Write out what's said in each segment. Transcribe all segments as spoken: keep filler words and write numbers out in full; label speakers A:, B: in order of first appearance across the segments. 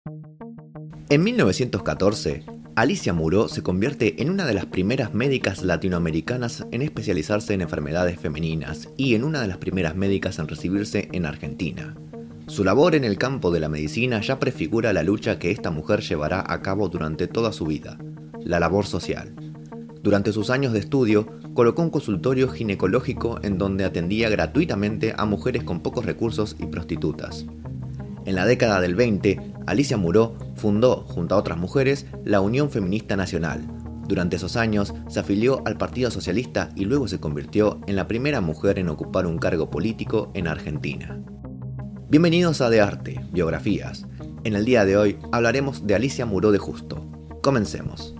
A: En mil novecientos catorce, Alicia Muró se convierte en una de las primeras médicas latinoamericanas en especializarse en enfermedades femeninas y en una de las primeras médicas en recibirse en Argentina. Su labor en el campo de la medicina ya prefigura la lucha que esta mujer llevará a cabo durante toda su vida, la labor social. Durante sus años de estudio, colocó un consultorio ginecológico en donde atendía gratuitamente a mujeres con pocos recursos y prostitutas. En la década del veinte, Alicia Muró fundó, junto a otras mujeres, la Unión Feminista Nacional. Durante esos años, se afilió al Partido Socialista y luego se convirtió en la primera mujer en ocupar un cargo político en Argentina. Bienvenidos a De Arte, Biografías. En el día de hoy hablaremos de Alicia Muró de Justo. Comencemos.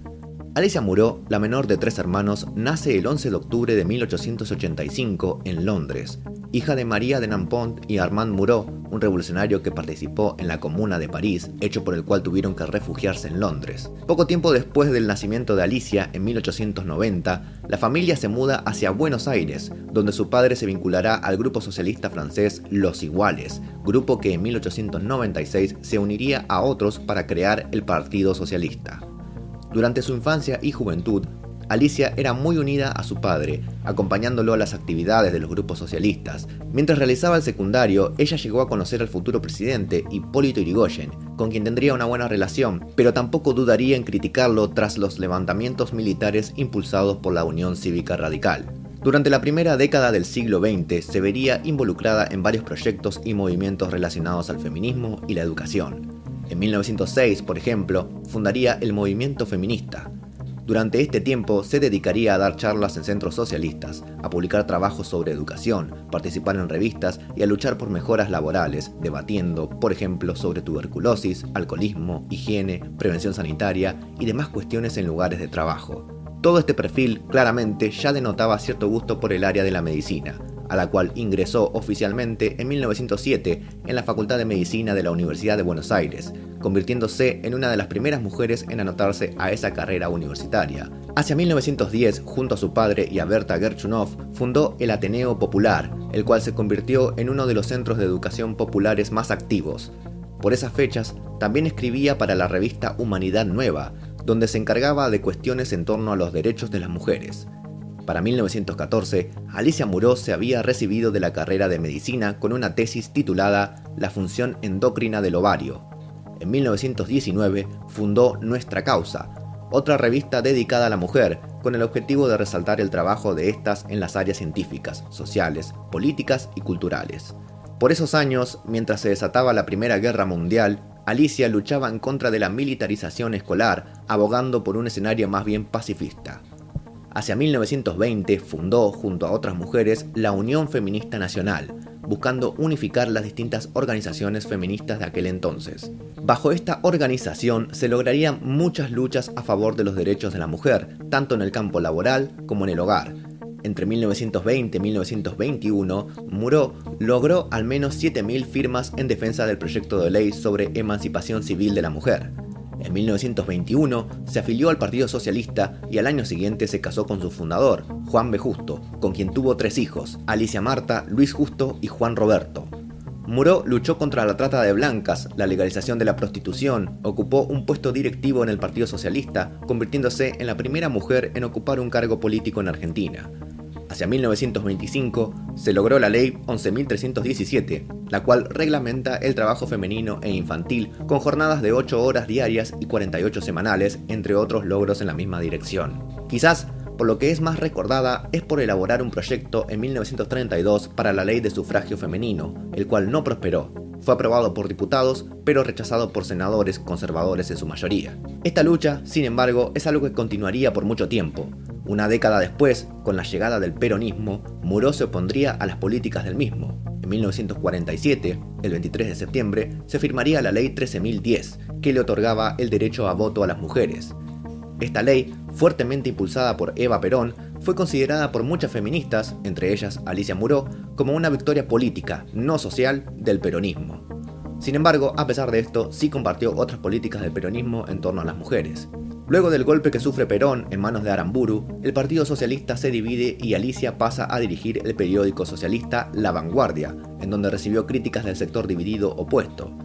A: Alicia Muró, la menor de tres hermanos, nace el once de octubre de mil ochocientos ochenta y cinco en Londres, hija de María de Nampont y Armand Muró, un revolucionario que participó en la Comuna de París, hecho por el cual tuvieron que refugiarse en Londres. Poco tiempo después del nacimiento de Alicia, en mil ochocientos noventa, la familia se muda hacia Buenos Aires, donde su padre se vinculará al grupo socialista francés Los Iguales, grupo que en mil ochocientos noventa y seis se uniría a otros para crear el Partido Socialista. Durante su infancia y juventud, Alicia era muy unida a su padre, acompañándolo a las actividades de los grupos socialistas. Mientras realizaba el secundario, ella llegó a conocer al futuro presidente, Hipólito Yrigoyen, con quien tendría una buena relación, pero tampoco dudaría en criticarlo tras los levantamientos militares impulsados por la Unión Cívica Radical. Durante la primera década del siglo veinte se vería involucrada en varios proyectos y movimientos relacionados al feminismo y la educación. En mil novecientos seis, por ejemplo, fundaría el movimiento feminista. Durante este tiempo se dedicaría a dar charlas en centros socialistas, a publicar trabajos sobre educación, participar en revistas y a luchar por mejoras laborales, debatiendo, por ejemplo, sobre tuberculosis, alcoholismo, higiene, prevención sanitaria y demás cuestiones en lugares de trabajo. Todo este perfil claramente ya denotaba cierto gusto por el área de la medicina, a la cual ingresó oficialmente en mil novecientos siete en la Facultad de Medicina de la Universidad de Buenos Aires, convirtiéndose en una de las primeras mujeres en anotarse a esa carrera universitaria. Hacia mil novecientos diez, junto a su padre y a Berta Gershunov, fundó el Ateneo Popular, el cual se convirtió en uno de los centros de educación populares más activos. Por esas fechas, también escribía para la revista Humanidad Nueva, donde se encargaba de cuestiones en torno a los derechos de las mujeres. Para mil novecientos catorce, Alicia Muró se había recibido de la carrera de medicina con una tesis titulada La función endocrina del ovario. En mil novecientos diecinueve fundó Nuestra Causa, otra revista dedicada a la mujer, con el objetivo de resaltar el trabajo de estas en las áreas científicas, sociales, políticas y culturales. Por esos años, mientras se desataba la Primera Guerra Mundial, Alicia luchaba en contra de la militarización escolar, abogando por un escenario más bien pacifista. Hacia mil novecientos veinte fundó, junto a otras mujeres, la Unión Feminista Nacional, buscando unificar las distintas organizaciones feministas de aquel entonces. Bajo esta organización se lograrían muchas luchas a favor de los derechos de la mujer, tanto en el campo laboral como en el hogar. Entre mil novecientos veinte y mil novecientos veintiuno, Muró logró al menos siete mil firmas en defensa del proyecto de ley sobre emancipación civil de la mujer. En mil novecientos veintiuno se afilió al Partido Socialista y al año siguiente se casó con su fundador, Juan B. Justo, con quien tuvo tres hijos, Alicia Marta, Luis Justo y Juan Roberto. Muró luchó contra la trata de blancas, la legalización de la prostitución, ocupó un puesto directivo en el Partido Socialista, convirtiéndose en la primera mujer en ocupar un cargo político en Argentina. Hacia mil novecientos veinticinco se logró la ley once mil trescientos diecisiete, la cual reglamenta el trabajo femenino e infantil con jornadas de ocho horas diarias y cuarenta y ocho semanales, entre otros logros en la misma dirección. Quizás, por lo que es más recordada, es por elaborar un proyecto en mil novecientos treinta y dos para la ley de sufragio femenino, el cual no prosperó. Fue aprobado por diputados, pero rechazado por senadores conservadores en su mayoría. Esta lucha, sin embargo, es algo que continuaría por mucho tiempo. Una década después, con la llegada del peronismo, Muró se opondría a las políticas del mismo. En mil novecientos cuarenta y siete, el veintitrés de septiembre, se firmaría la ley trece mil diez, que le otorgaba el derecho a voto a las mujeres. Esta ley, fuertemente impulsada por Eva Perón, fue considerada por muchas feministas, entre ellas Alicia Muró, como una victoria política, no social, del peronismo. Sin embargo, a pesar de esto, sí compartió otras políticas del peronismo en torno a las mujeres. Luego del golpe que sufre Perón en manos de Aramburu, el Partido Socialista se divide y Alicia pasa a dirigir el periódico socialista La Vanguardia, en donde recibió críticas del sector dividido opuesto.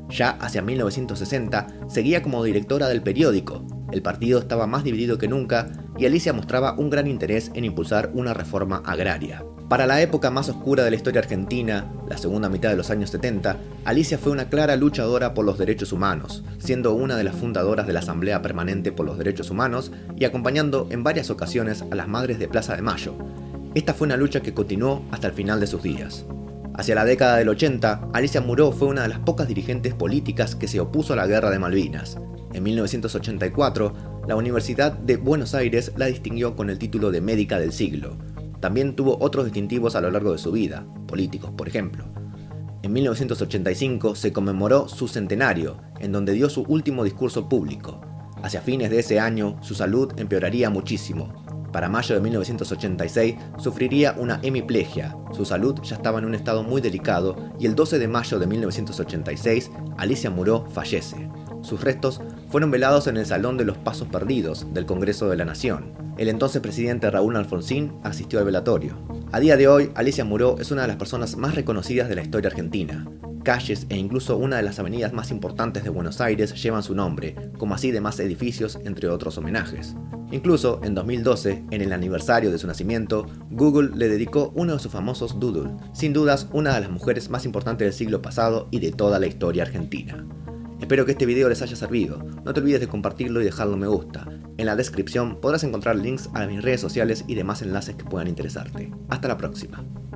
A: Ya hacia mil novecientos sesenta seguía como directora del periódico. El partido estaba más dividido que nunca y Alicia mostraba un gran interés en impulsar una reforma agraria. Para la época más oscura de la historia argentina, la segunda mitad de los años setenta, Alicia fue una clara luchadora por los derechos humanos, siendo una de las fundadoras de la Asamblea Permanente por los Derechos Humanos y acompañando en varias ocasiones a las Madres de Plaza de Mayo. Esta fue una lucha que continuó hasta el final de sus días. Hacia la década del ochenta, Alicia Muró fue una de las pocas dirigentes políticas que se opuso a la Guerra de Malvinas. En mil novecientos ochenta y cuatro, la Universidad de Buenos Aires la distinguió con el título de Médica del Siglo. También tuvo otros distintivos a lo largo de su vida, políticos por ejemplo. En mil novecientos ochenta y cinco se conmemoró su centenario, en donde dio su último discurso público. Hacia fines de ese año, su salud empeoraría muchísimo. Para mayo de mil novecientos ochenta y seis sufriría una hemiplegia, su salud ya estaba en un estado muy delicado y el doce de mayo de mil novecientos ochenta y seis Alicia Muró fallece. Sus restos fueron velados en el Salón de los Pasos Perdidos del Congreso de la Nación. El entonces presidente Raúl Alfonsín asistió al velatorio. A día de hoy, Alicia Muró es una de las personas más reconocidas de la historia argentina. Calles e incluso una de las avenidas más importantes de Buenos Aires llevan su nombre, como así demás edificios, entre otros homenajes. Incluso, en dos mil doce, en el aniversario de su nacimiento, Google le dedicó uno de sus famosos doodle, sin dudas una de las mujeres más importantes del siglo pasado y de toda la historia argentina. Espero que este video les haya servido, no te olvides de compartirlo y dejarlo me gusta. En la descripción podrás encontrar links a mis redes sociales y demás enlaces que puedan interesarte. Hasta la próxima.